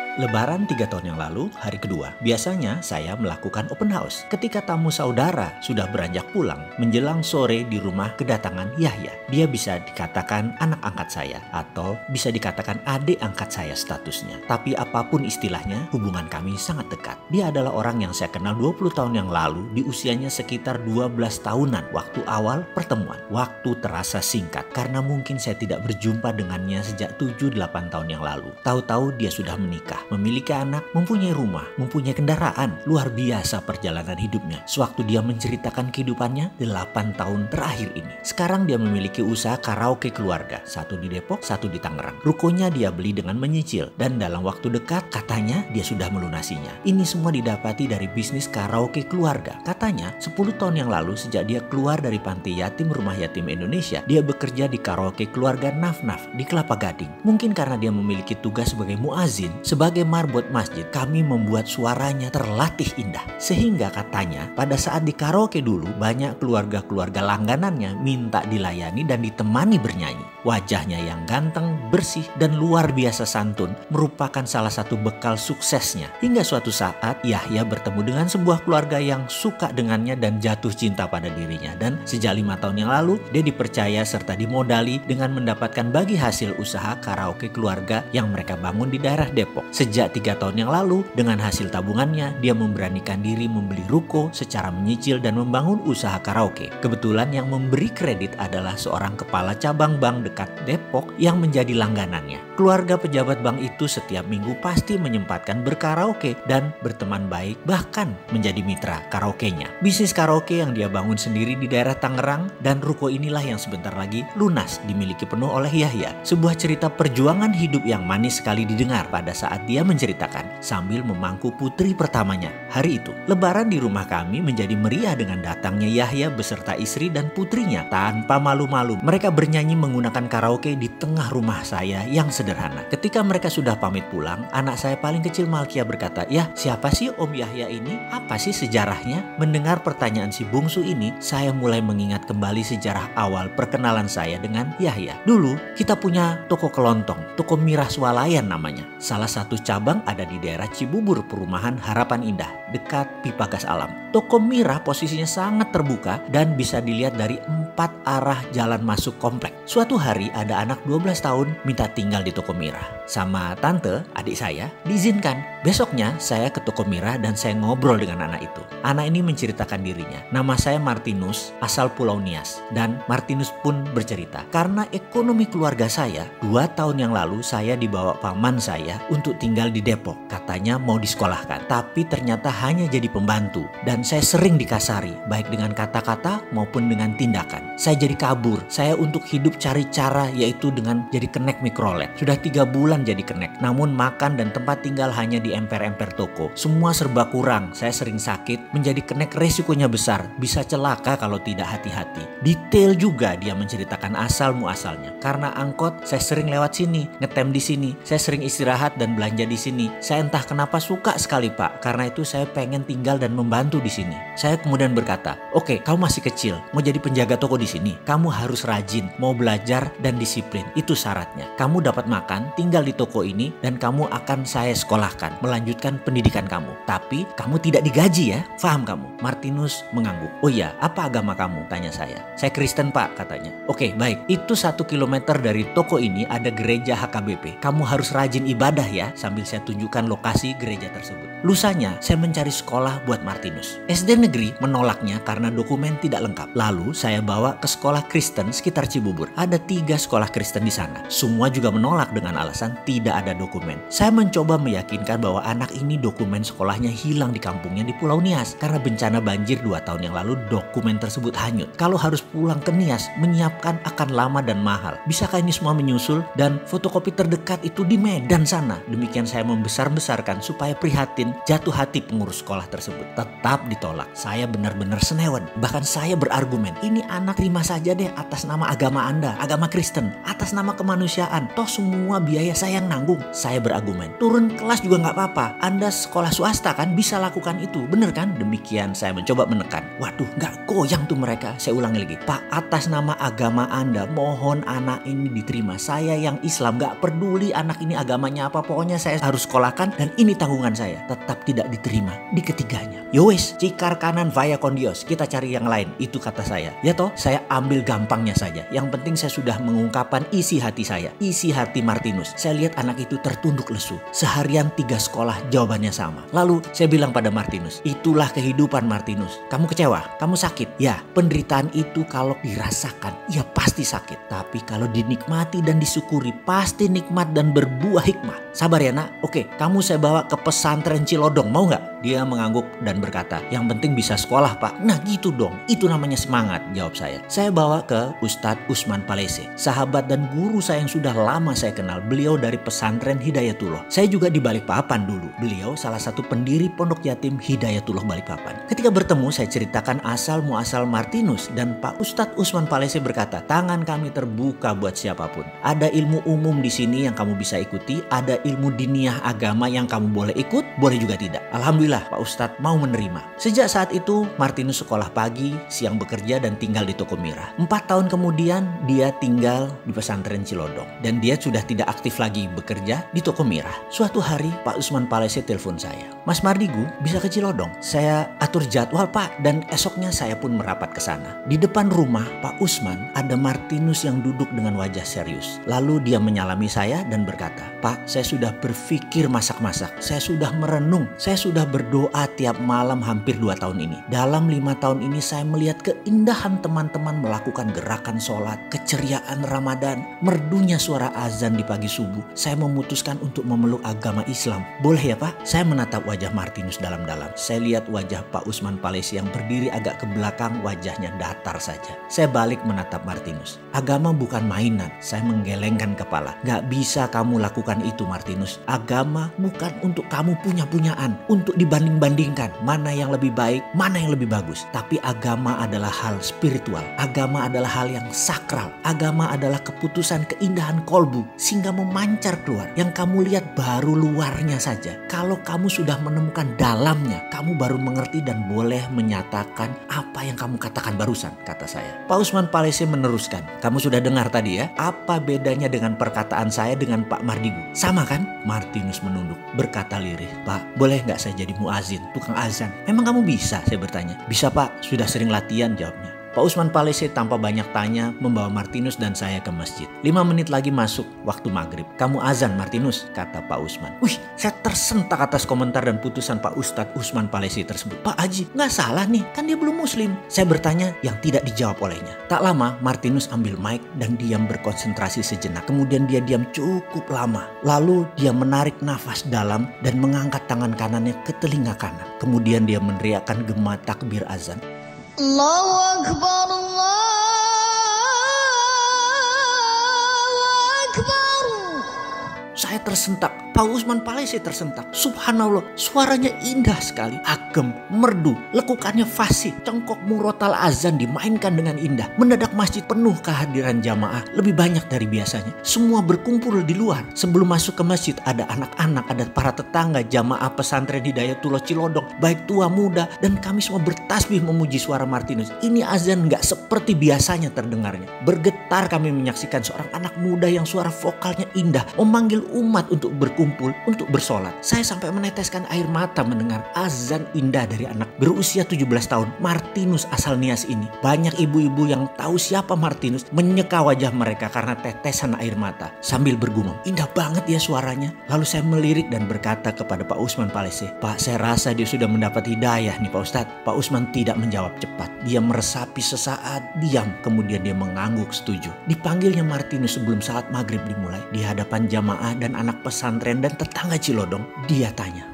Lebaran 3 tahun yang lalu, hari kedua, biasanya saya melakukan open house. Ketika tamu saudara sudah beranjak pulang, menjelang sore di rumah kedatangan Yahya. Dia bisa dikatakan anak angkat saya, atau bisa dikatakan adik angkat saya statusnya. Tapi apapun istilahnya, hubungan kami sangat dekat. Dia adalah orang yang saya kenal 20 tahun yang lalu, di usianya sekitar 12 tahunan, waktu awal pertemuan. Waktu terasa singkat, karena mungkin saya tidak berjumpa dengannya sejak 7-8 tahun yang lalu. Tahu-tahu dia sudah menikah, memiliki anak, mempunyai rumah, mempunyai kendaraan. Luar biasa perjalanan hidupnya. Sewaktu dia menceritakan kehidupannya 8 tahun terakhir ini. Sekarang dia memiliki usaha karaoke keluarga. Satu di Depok, satu di Tangerang. Rukonya dia beli dengan menyicil. Dan dalam waktu dekat katanya dia sudah melunasinya. Ini semua didapati dari bisnis karaoke keluarga. Katanya 10 tahun yang lalu sejak dia keluar dari panti yatim Rumah Yatim Indonesia, dia bekerja di karaoke keluarga Naf-Naf di Kelapa Gading. Mungkin karena dia memiliki tugas sebagai muazin, sebagai marbot masjid, kami membuat suaranya terlatih indah. Sehingga katanya pada saat di karaoke dulu banyak keluarga-keluarga langganannya minta dilayani dan ditemani bernyanyi. Wajahnya yang ganteng, bersih, dan luar biasa santun merupakan salah satu bekal suksesnya. Hingga suatu saat Yahya bertemu dengan sebuah keluarga yang suka dengannya dan jatuh cinta pada dirinya. Dan sejak 5 tahun yang lalu dia dipercaya serta dimodali dengan mendapatkan bagi hasil usaha karaoke keluarga yang mereka bangun di daerah Depok. Sejak 3 tahun yang lalu, dengan hasil tabungannya, dia memberanikan diri membeli ruko secara menyicil dan membangun usaha karaoke. Kebetulan yang memberi kredit adalah seorang kepala cabang bank dekat Depok yang menjadi langganannya. Keluarga pejabat bank itu setiap minggu pasti menyempatkan berkaraoke dan berteman baik, bahkan menjadi mitra karaokenya. Bisnis karaoke yang dia bangun sendiri di daerah Tangerang, dan ruko inilah yang sebentar lagi lunas dimiliki penuh oleh Yahya. Sebuah cerita perjuangan hidup yang manis sekali didengar pada saat dia menceritakan sambil memangku putri pertamanya. Hari itu, Lebaran di rumah kami menjadi meriah dengan datangnya Yahya beserta istri dan putrinya. Tanpa malu-malu, mereka bernyanyi menggunakan karaoke di tengah rumah saya yang sederhana. Ketika mereka sudah pamit pulang, anak saya paling kecil Malkia berkata, "Yah, siapa sih Om Yahya ini? Apa sih sejarahnya?" Mendengar pertanyaan si bungsu ini, saya mulai mengingat kembali sejarah awal perkenalan saya dengan Yahya. Dulu, kita punya toko kelontong, toko Mirah Swalayan namanya. Salah satu cabang ada di daerah Cibubur, Perumahan Harapan Indah, dekat Pipa Gas Alam. Toko Mirah posisinya sangat terbuka dan bisa dilihat dari 4 arah jalan masuk komplek. Suatu hari ada anak 12 tahun minta tinggal di toko Mirah. Sama tante, adik saya, diizinkan. Besoknya saya ke toko Mirah dan saya ngobrol dengan anak itu. Anak ini menceritakan dirinya. Nama saya Martinus, asal Pulau Nias. Dan Martinus pun bercerita, karena ekonomi keluarga saya, 2 tahun yang lalu saya dibawa paman saya untuk tinggal di Depok. Katanya mau disekolahkan, tapi ternyata hanya jadi pembantu. Dan saya sering dikasari, baik dengan kata-kata maupun dengan tindakan. Saya jadi kabur. Saya untuk hidup cari cara, yaitu dengan jadi kenek mikrolet. Sudah 3 bulan jadi kenek, namun makan dan tempat tinggal hanya di emper-emper toko. Semua serba kurang. Saya sering sakit, menjadi kenek resikonya besar. Bisa celaka kalau tidak hati-hati. Detail juga dia menceritakan asal muasalnya. Karena angkot, saya sering lewat sini, ngetem di sini. Saya sering istirahat dan belanja di sini. Saya entah kenapa suka sekali, Pak. Karena itu saya pengen tinggal dan membantu di sini. Saya kemudian berkata, "Oke, kamu masih kecil, mau jadi penjaga toko di sini. Kamu harus rajin, mau belajar dan disiplin. Itu syaratnya. Kamu dapat makan, tinggal di toko ini, dan kamu akan saya sekolahkan, melanjutkan pendidikan kamu. Tapi kamu tidak digaji ya, paham kamu?" Martinus mengangguk. "Oh iya, apa agama kamu?" tanya saya. "Saya Kristen, Pak," katanya. "Oke, baik. Itu 1 kilometer dari toko ini ada gereja HKBP. Kamu harus rajin ibadah ya," sambil saya tunjukkan lokasi gereja tersebut. Lusanya, saya mencari sekolah buat Martinus. SD negeri menolaknya karena dokumen tidak lengkap. Lalu saya bawa ke sekolah Kristen sekitar Cibubur. Ada 3 sekolah Kristen di sana. Semua juga menolak dengan alasan tidak ada dokumen. Saya mencoba meyakinkan bahwa anak ini dokumen sekolahnya hilang di kampungnya di Pulau Nias. Karena bencana banjir 2 tahun yang lalu, dokumen tersebut hanyut. Kalau harus pulang ke Nias, menyiapkan akan lama dan mahal. Bisakah ini semua menyusul? Dan fotokopi terdekat itu di Medan sana. Demikian saya membesar-besarkan supaya prihatin, jatuh hati pengurus sekolah tersebut. Tetap ditolak. Saya benar-benar senewan. Bahkan saya berargumen, "Ini anak terima saja deh atas nama agama Anda, agama Kristen, atas nama kemanusiaan. Toh semua semua biaya saya yang nanggung. Saya berargumen, turun kelas juga nggak apa-apa. Anda sekolah swasta kan bisa lakukan itu, bener kan? Demikian saya mencoba menekan. Waduh, nggak goyang tuh mereka. Saya ulangi lagi, Pak, atas nama agama Anda, mohon anak ini diterima. Saya yang Islam, nggak peduli anak ini agamanya apa, pokoknya saya harus sekolahkan dan ini tanggungan saya. Tetap tidak diterima di ketiganya. Yowes, cikar kanan vaya con Dios, kita cari yang lain, itu kata saya. Ya toh, saya ambil gampangnya saja. Yang penting saya sudah mengungkapkan isi hati saya, isi hati Martinus. Saya lihat anak itu tertunduk lesu. Seharian 3 sekolah jawabannya sama. Lalu saya bilang pada Martinus, itulah kehidupan Martinus. Kamu kecewa? Kamu sakit? Ya, penderitaan itu kalau dirasakan, ya pasti sakit. Tapi kalau dinikmati dan disyukuri, pasti nikmat dan berbuah hikmah. Sabar ya nak, oke, kamu saya bawa ke pesantren Cilodong, mau nggak? Dia mengangguk dan berkata, yang penting bisa sekolah Pak. Nah gitu dong, itu namanya semangat, jawab saya. Saya bawa ke Ustadz Usman Palese, sahabat dan guru saya yang sudah lama saya kenal. Beliau dari pesantren Hidayatullah. Saya juga di Balikpapan dulu. Beliau salah satu pendiri pondok yatim Hidayatullah Balikpapan. Ketika bertemu saya ceritakan asal muasal Martinus dan Pak Ustadz Usman Palese berkata, tangan kami terbuka buat siapapun. Ada ilmu umum di sini yang kamu bisa ikuti, ada ilmu diniyah agama yang kamu boleh ikut, boleh juga tidak. Alhamdulillah Pak Ustadz mau menerima. Sejak saat itu Martinus sekolah pagi, siang bekerja dan tinggal di Toko Mirah. 4 tahun kemudian dia tinggal di pesantren Cilodong dan dia sudah tidak aktif lagi bekerja di Toko Mirah. Suatu hari Pak Usman Palese telepon saya, Mas Mardigu bisa ke Cilodong? Saya atur jadwal Pak dan esoknya saya pun merapat ke sana. Di depan rumah Pak Usman ada Martinus yang duduk dengan wajah serius. Lalu dia menyalami saya dan berkata, Pak, saya sudah berpikir masak-masak, saya sudah merenung, saya sudah berdoa tiap malam hampir 2 tahun ini. Dalam 5 tahun ini saya melihat keindahan teman-teman melakukan gerakan sholat, keceriaan Ramadan, merdunya suara azan di pagi subuh. Saya memutuskan untuk memeluk agama Islam. Boleh ya Pak? Saya menatap wajah Martinus dalam-dalam. Saya lihat wajah Pak Usman Palese yang berdiri agak ke belakang, wajahnya datar saja. Saya balik menatap Martinus. Agama bukan mainan. Saya menggelengkan kepala. Gak bisa kamu lakukan itu Martinus. Agama bukan untuk kamu punya-punyaan, untuk dibanding-bandingkan mana yang lebih baik, mana yang lebih bagus. Tapi agama adalah hal spiritual. Agama adalah hal yang sakral. Agama adalah keputusan keindahan kolbu sehingga memancar keluar. Yang kamu lihat baru luarnya saja. Kalau kamu sudah menemukan dalamnya, kamu baru mengerti dan boleh menyatakan apa yang kamu katakan barusan, kata saya. Pak Usman Palese meneruskan, kamu sudah dengar tadi ya, apa bedanya dengan perkataan saya dengan Pak Mardigu? Sama kan? Martinus menunduk, berkata lirih, Pak, boleh nggak saya jadi muazin, tukang azan? Memang kamu bisa? Saya bertanya. Bisa Pak, sudah sering latihan, jawabnya. Pak Usman Palese tanpa banyak tanya membawa Martinus dan saya ke masjid. 5 menit lagi masuk waktu maghrib. Kamu azan Martinus, kata Pak Usman. Wih, saya tersentak atas komentar dan putusan Pak Ustadz Usman Palese tersebut. Pak Haji, nggak salah nih, kan dia belum muslim. Saya bertanya yang tidak dijawab olehnya. Tak lama Martinus ambil mic dan diam berkonsentrasi sejenak. Kemudian dia diam cukup lama. Lalu dia menarik nafas dalam dan mengangkat tangan kanannya ke telinga kanan. Kemudian dia meneriakkan gema takbir azan. Allahu Akbar, Allahu Akbar. Saya tersentak. Pak Usman Palese tersentak. Subhanallah, suaranya indah sekali. Agem, merdu, lekukannya fasih. Cengkok murotal azan dimainkan dengan indah. Mendadak masjid penuh kehadiran jamaah. Lebih banyak dari biasanya. Semua berkumpul di luar. Sebelum masuk ke masjid ada anak-anak, ada para tetangga, jamaah pesantren Hidayatullah Cilodong. Baik tua muda dan kami semua bertasbih memuji suara Martinus. Ini azan gak seperti biasanya terdengarnya. Bergetar kami menyaksikan seorang anak muda yang suara vokalnya indah. Memanggil umat untuk berkumpul, untuk bersolat. Saya sampai meneteskan air mata mendengar azan indah dari anak berusia 17 tahun, Martinus asal Nias ini. Banyak ibu-ibu yang tahu siapa Martinus menyeka wajah mereka karena tetesan air mata sambil bergumam, indah banget ya suaranya. Lalu saya melirik dan berkata kepada Pak Usman Palese, Pak, saya rasa dia sudah mendapat hidayah nih Pak Ustadz. Pak Usman tidak menjawab cepat. Dia meresapi sesaat, diam, kemudian dia mengangguk setuju. Dipanggilnya Martinus sebelum salat maghrib dimulai. Di hadapan jamaah dan anak pesantren dan tetangga Cilodong, dia tanya,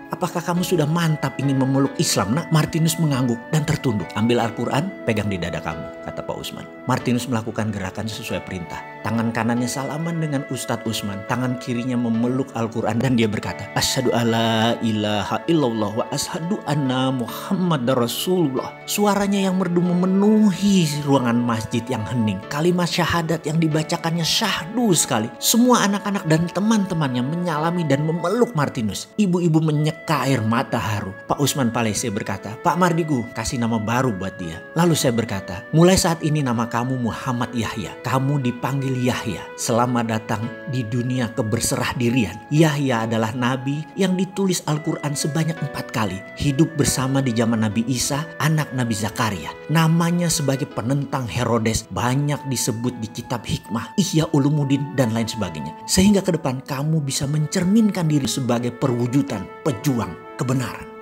Apakah kamu sudah mantap ingin memeluk Islam, nak? Martinus mengangguk dan tertunduk. Ambil Al-Quran, pegang di dada kamu, kata Pak Usman. Martinus melakukan gerakan sesuai perintah. Tangan kanannya salaman dengan Ustadz Usman. Tangan kirinya memeluk Al-Quran dan dia berkata, Asyhadu alla ilaha illallah wa asyhadu anna Muhammad Rasulullah. Suaranya yang merdu memenuhi ruangan masjid yang hening. Kalimat syahadat yang dibacakannya syahdu sekali. Semua anak-anak dan teman-temannya menyalami dan memeluk Martinus. Ibu-ibu menyeka air mata haru. Pak Usman Palese berkata, Pak Mardigu, kasih nama baru buat dia. Lalu saya berkata, mulai saat ini nama kamu Muhammad Yahya. Kamu dipanggil Yahya. Selamat datang di dunia keberserah dirian. Yahya adalah nabi yang ditulis Al-Quran sebanyak 4 kali. Hidup bersama di zaman Nabi Isa, anak Nabi Zakaria. Namanya sebagai penentang Herodes banyak disebut di kitab hikmah, Ihya Ulumuddin dan lain sebagainya. Sehingga ke depan kamu bisa mencerminkan diri sebagai perwujudan pejuang kebenaran.